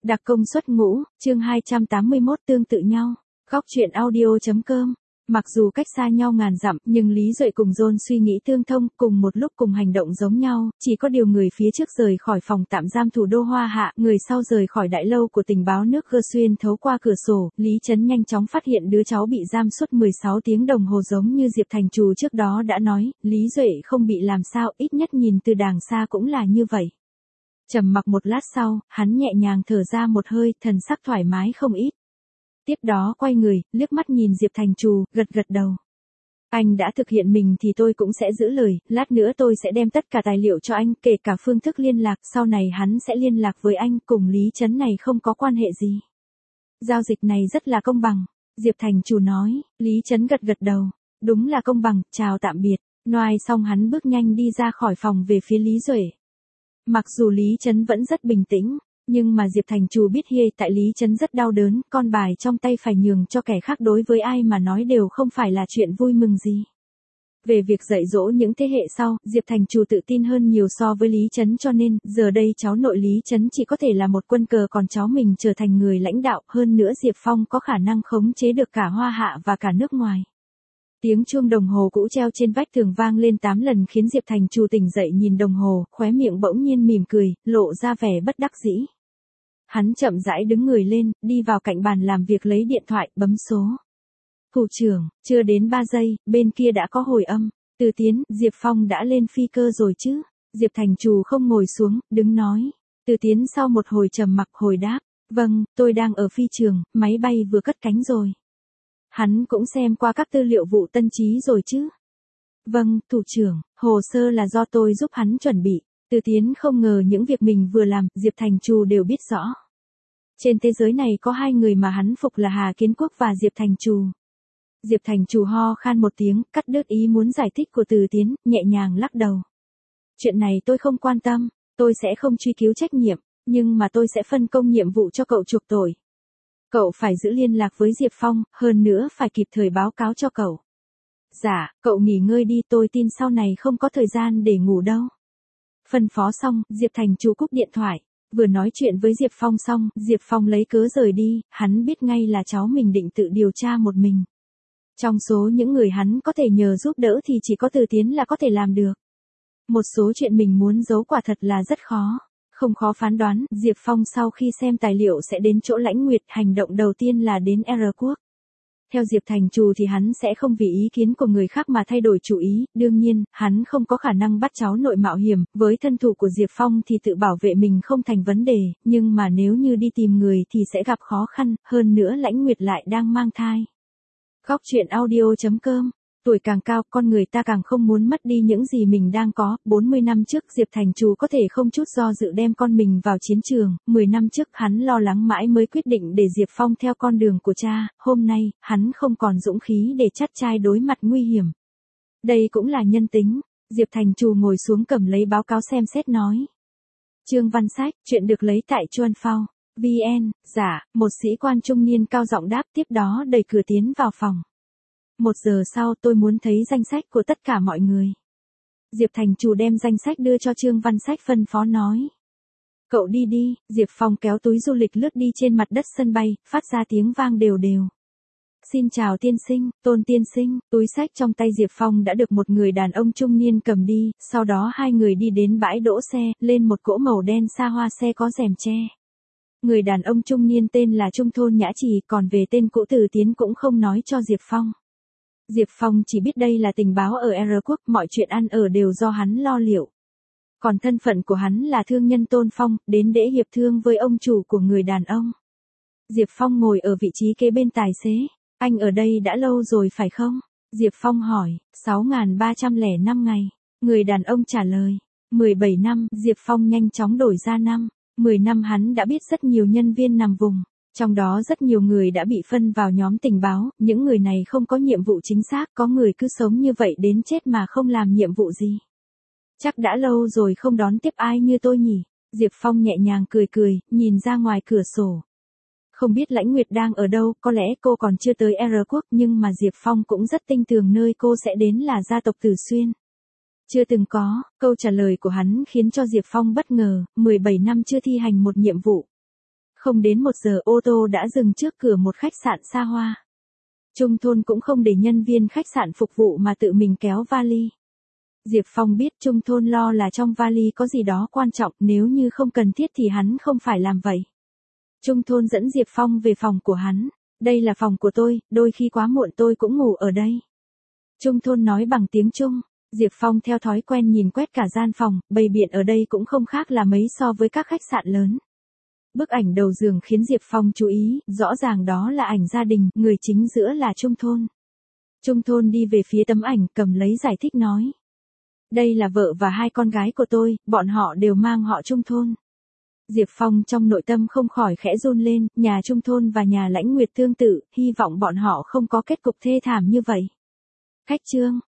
Đặc công xuất ngũ, chương 281 tương tự nhau. Góc truyện audio.com. Mặc dù cách xa nhau ngàn dặm, nhưng Lý Duệ cùng John suy nghĩ tương thông, cùng một lúc cùng hành động giống nhau, chỉ có điều người phía trước rời khỏi phòng tạm giam thủ đô Hoa Hạ, người sau rời khỏi đại lâu của tình báo nước Gơ xuyên thấu qua cửa sổ, Lý Trấn nhanh chóng phát hiện đứa cháu bị giam suốt 16 tiếng đồng hồ giống như Diệp Thành Trù trước đó đã nói, Lý Duệ không bị làm sao, ít nhất nhìn từ đàng xa cũng là như vậy. Trầm mặc một lát sau, hắn nhẹ nhàng thở ra một hơi, thần sắc thoải mái không ít. Tiếp đó quay người, liếc mắt nhìn Diệp Thành Trù, gật gật đầu. Anh đã thực hiện mình thì tôi cũng sẽ giữ lời, lát nữa tôi sẽ đem tất cả tài liệu cho anh, kể cả phương thức liên lạc, sau này hắn sẽ liên lạc với anh, cùng Lý Trấn này không có quan hệ gì. Giao dịch này rất là công bằng, Diệp Thành Trù nói, Lý Trấn gật gật đầu, đúng là công bằng, chào tạm biệt, nói xong hắn bước nhanh đi ra khỏi phòng về phía Lý Duệ. Mặc dù Lý Trấn vẫn rất bình tĩnh, nhưng mà Diệp Thành Trù biết hiện tại Lý Trấn rất đau đớn, con bài trong tay phải nhường cho kẻ khác đối với ai mà nói đều không phải là chuyện vui mừng gì. Về việc dạy dỗ những thế hệ sau, Diệp Thành Trù tự tin hơn nhiều so với Lý Trấn cho nên, giờ đây cháu nội Lý Trấn chỉ có thể là một quân cờ còn cháu mình trở thành người lãnh đạo, hơn nữa Diệp Phong có khả năng khống chế được cả Hoa Hạ và cả nước ngoài. Tiếng chuông đồng hồ cũ treo trên vách tường vang lên 8 lần khiến Diệp Thành Trù tỉnh dậy nhìn đồng hồ, khóe miệng bỗng nhiên mỉm cười, lộ ra vẻ bất đắc dĩ. Hắn chậm rãi đứng người lên, đi vào cạnh bàn làm việc lấy điện thoại, bấm số. Thủ trưởng, chưa đến 3 giây, bên kia đã có hồi âm. Từ Tiến, Diệp Phong đã lên phi cơ rồi chứ? Diệp Thành Trù không ngồi xuống, đứng nói. Từ Tiến sau một hồi trầm mặc hồi đáp. Vâng, tôi đang ở phi trường, máy bay vừa cất cánh rồi. Hắn cũng xem qua các tư liệu vụ tân trí rồi chứ? Vâng, thủ trưởng, hồ sơ là do tôi giúp hắn chuẩn bị. Từ Tiến không ngờ những việc mình vừa làm, Diệp Thành Trù đều biết rõ. Trên thế giới này có hai người mà hắn phục là Hà Kiến Quốc và Diệp Thành Trù. Diệp Thành Trù ho khan một tiếng, cắt đứt ý muốn giải thích của Từ Tiến, nhẹ nhàng lắc đầu. Chuyện này tôi không quan tâm, tôi sẽ không truy cứu trách nhiệm, nhưng mà tôi sẽ phân công nhiệm vụ cho cậu chuộc tội. Cậu phải giữ liên lạc với Diệp Phong, hơn nữa phải kịp thời báo cáo cho cậu. Dạ, cậu nghỉ ngơi đi, tôi tin sau này không có thời gian để ngủ đâu. Phân phó xong, Diệp Thành Trù cúp điện thoại. Vừa nói chuyện với Diệp Phong xong, Diệp Phong lấy cớ rời đi, hắn biết ngay là cháu mình định tự điều tra một mình. Trong số những người hắn có thể nhờ giúp đỡ thì chỉ có Từ Tiến là có thể làm được. Một số chuyện mình muốn giấu quả thật là rất khó. Không khó phán đoán, Diệp Phong sau khi xem tài liệu sẽ đến chỗ Lãnh Nguyệt, hành động đầu tiên là đến R Quốc. Theo Diệp Thành Trù thì hắn sẽ không vì ý kiến của người khác mà thay đổi chủ ý, đương nhiên, hắn không có khả năng bắt cháu nội mạo hiểm, với thân thủ của Diệp Phong thì tự bảo vệ mình không thành vấn đề, nhưng mà nếu như đi tìm người thì sẽ gặp khó khăn, hơn nữa Lãnh Nguyệt lại đang mang thai. Góc truyện audio.com. Tuổi càng cao, con người ta càng không muốn mất đi những gì mình đang có. 40 năm trước Diệp Thành Trù có thể không chút do dự đem con mình vào chiến trường, 10 năm trước hắn lo lắng mãi mới quyết định để Diệp Phong theo con đường của cha, hôm nay, hắn không còn dũng khí để chắt trai đối mặt nguy hiểm. Đây cũng là nhân tính. Diệp Thành Trù ngồi xuống cầm lấy báo cáo xem xét nói. Chương văn sách, chuyện được lấy tại Chuan Phao. VN, dạ, một sĩ quan trung niên cao giọng đáp, tiếp đó đẩy cửa tiến vào phòng. 1 giờ sau tôi muốn thấy danh sách của tất cả mọi người. Diệp Thành Trù đem danh sách đưa cho Trương Văn Sách phân phó nói. Cậu đi đi, Diệp Phong kéo túi du lịch lướt đi trên mặt đất sân bay, phát ra tiếng vang đều đều. Xin chào tiên sinh, Tôn tiên sinh, túi sách trong tay Diệp Phong đã được một người đàn ông trung niên cầm đi, sau đó hai người đi đến bãi đỗ xe, lên một cỗ màu đen xa hoa xe có rèm che. Người đàn ông trung niên tên là Trung Thôn Nhã Trì, còn về tên cũ Từ Tiến cũng không nói cho Diệp Phong. Diệp Phong chỉ biết đây là tình báo ở R Quốc, mọi chuyện ăn ở đều do hắn lo liệu. Còn thân phận của hắn là thương nhân Tôn Phong, đến để hiệp thương với ông chủ của người đàn ông. Diệp Phong ngồi ở vị trí kế bên tài xế. Anh ở đây đã lâu rồi phải không? Diệp Phong hỏi. 6.305 ngày. Người đàn ông trả lời. 17 năm. Diệp Phong nhanh chóng đổi ra năm. 10 năm hắn đã biết rất nhiều nhân viên nằm vùng. Trong đó rất nhiều người đã bị phân vào nhóm tình báo, những người này không có nhiệm vụ chính xác, có người cứ sống như vậy đến chết mà không làm nhiệm vụ gì. Chắc đã lâu rồi không đón tiếp ai như tôi nhỉ? Diệp Phong nhẹ nhàng cười cười, nhìn ra ngoài cửa sổ. Không biết Lãnh Nguyệt đang ở đâu, có lẽ cô còn chưa tới R Quốc, nhưng mà Diệp Phong cũng rất tin tưởng nơi cô sẽ đến là gia tộc Tử Xuyên. Chưa từng có, câu trả lời của hắn khiến cho Diệp Phong bất ngờ, 17 năm chưa thi hành một nhiệm vụ. Không đến 1 giờ ô tô đã dừng trước cửa một khách sạn xa hoa. Trung Thôn cũng không để nhân viên khách sạn phục vụ mà tự mình kéo vali. Diệp Phong biết Trung Thôn lo là trong vali có gì đó quan trọng, nếu như không cần thiết thì hắn không phải làm vậy. Trung Thôn dẫn Diệp Phong về phòng của hắn. Đây là phòng của tôi, đôi khi quá muộn tôi cũng ngủ ở đây. Trung Thôn nói bằng tiếng Trung. Diệp Phong theo thói quen nhìn quét cả gian phòng, bày biện ở đây cũng không khác là mấy so với các khách sạn lớn. Bức ảnh đầu giường khiến Diệp Phong chú ý, rõ ràng đó là ảnh gia đình, người chính giữa là Trung Thôn. Trung Thôn đi về phía tấm ảnh, cầm lấy giải thích nói. Đây là vợ và 2 con gái của tôi, bọn họ đều mang họ Trung Thôn. Diệp Phong trong nội tâm không khỏi khẽ run lên, nhà Trung Thôn và nhà Lãnh Nguyệt tương tự, hy vọng bọn họ không có kết cục thê thảm như vậy. Khách trương,